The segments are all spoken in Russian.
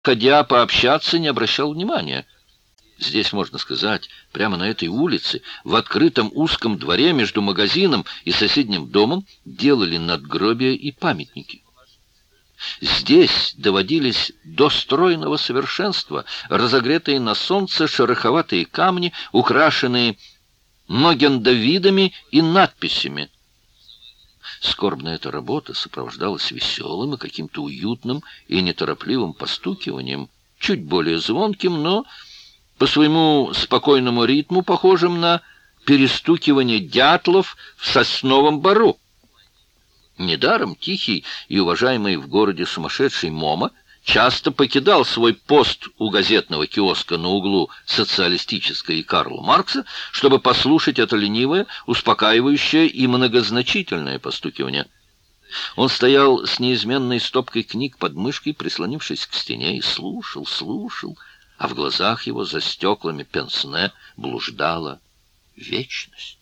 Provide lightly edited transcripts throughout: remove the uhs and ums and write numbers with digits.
ходя пообщаться, не обращал внимания. Здесь, можно сказать, прямо на этой улице, в открытом узком дворе между магазином и соседним домом делали надгробия и памятники. Здесь доводились до стройного совершенства разогретые на солнце шероховатые камни, украшенные ногендавидами и надписями. Скорбная эта работа сопровождалась веселым и каким-то уютным и неторопливым постукиванием, чуть более звонким, но по своему спокойному ритму похожим на перестукивание дятлов в сосновом бору. Недаром тихий и уважаемый в городе сумасшедший Момо часто покидал свой пост у газетного киоска на углу Социалистической и Карла Маркса, чтобы послушать это ленивое, успокаивающее и многозначительное постукивание. Он стоял с неизменной стопкой книг под мышкой, прислонившись к стене, и слушал, а в глазах его за стеклами пенсне блуждала вечность.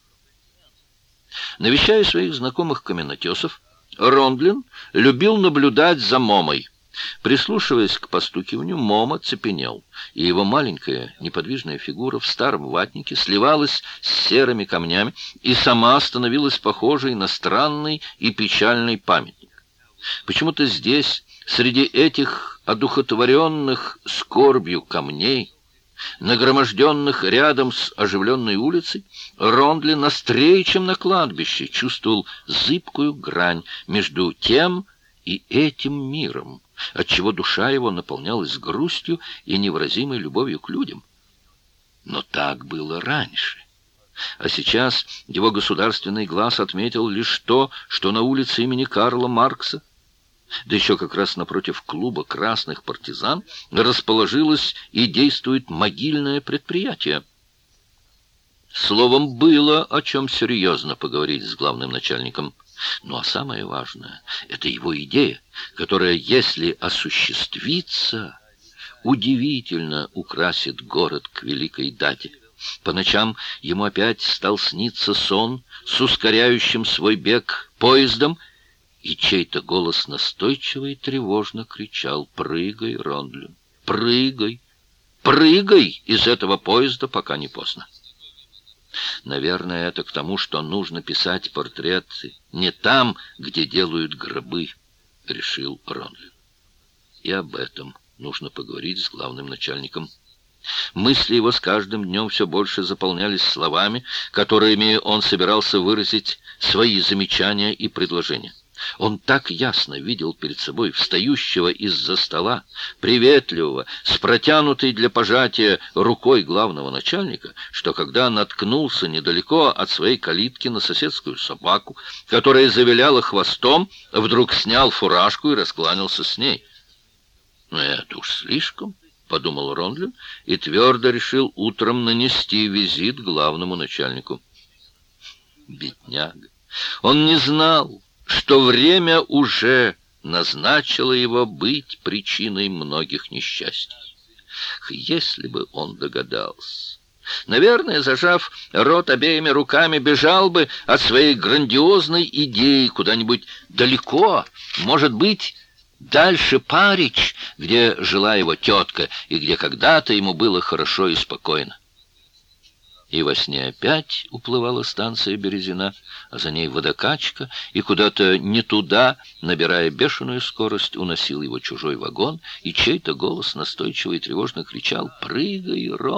Навещая своих знакомых каменотесов, Рондлин любил наблюдать за Момой. Прислушиваясь к постукиванию, Момо цепенел, и его маленькая неподвижная фигура в старом ватнике сливалась с серыми камнями и сама становилась похожей на странный и печальный памятник. Почему-то здесь, среди этих одухотворенных скорбью камней, нагроможденных рядом с оживленной улицей, Рондлин острее, чем на кладбище, чувствовал зыбкую грань между тем и этим миром, отчего душа его наполнялась грустью и невыразимой любовью к людям. Но так было раньше. А сейчас его государственный глаз отметил лишь то, что на улице имени Карла Маркса, да еще как раз напротив клуба красных партизан, расположилось и действует могильное предприятие. Словом, было о чем серьезно поговорить с главным начальником. Ну а самое важное — это его идея, которая, если осуществится, удивительно украсит город к великой дате. По ночам ему опять стал сниться сон с ускоряющим свой бег поездом, и чей-то голос настойчиво и тревожно кричал: «Прыгай, Рондлин, прыгай, прыгай из этого поезда, пока не поздно». Наверное, это к тому, что нужно писать портреты не там, где делают гробы, решил Рондлин. И об этом нужно поговорить с главным начальником. Мысли его с каждым днем все больше заполнялись словами, которыми он собирался выразить свои замечания и предложения. Он так ясно видел перед собой встающего из-за стола, приветливого, с протянутой для пожатия рукой главного начальника, что когда наткнулся недалеко от своей калитки на соседскую собаку, которая завиляла хвостом, вдруг снял фуражку и раскланялся с ней. «Ну, это уж слишком», — подумал Рондлин, и твердо решил утром нанести визит главному начальнику. Бедняга! Он не знал, что время уже назначило его быть причиной многих несчастий. Если бы он догадался! Наверное, зажав рот обеими руками, бежал бы от своей грандиозной идеи куда-нибудь далеко, может быть, дальше Парич, где жила его тетка и где когда-то ему было хорошо и спокойно. И во сне опять уплывала станция Березина, а за ней водокачка, и куда-то не туда, набирая бешеную скорость, уносил его чужой вагон, и чей-то голос настойчиво и тревожно кричал: «Прыгай, Рон!»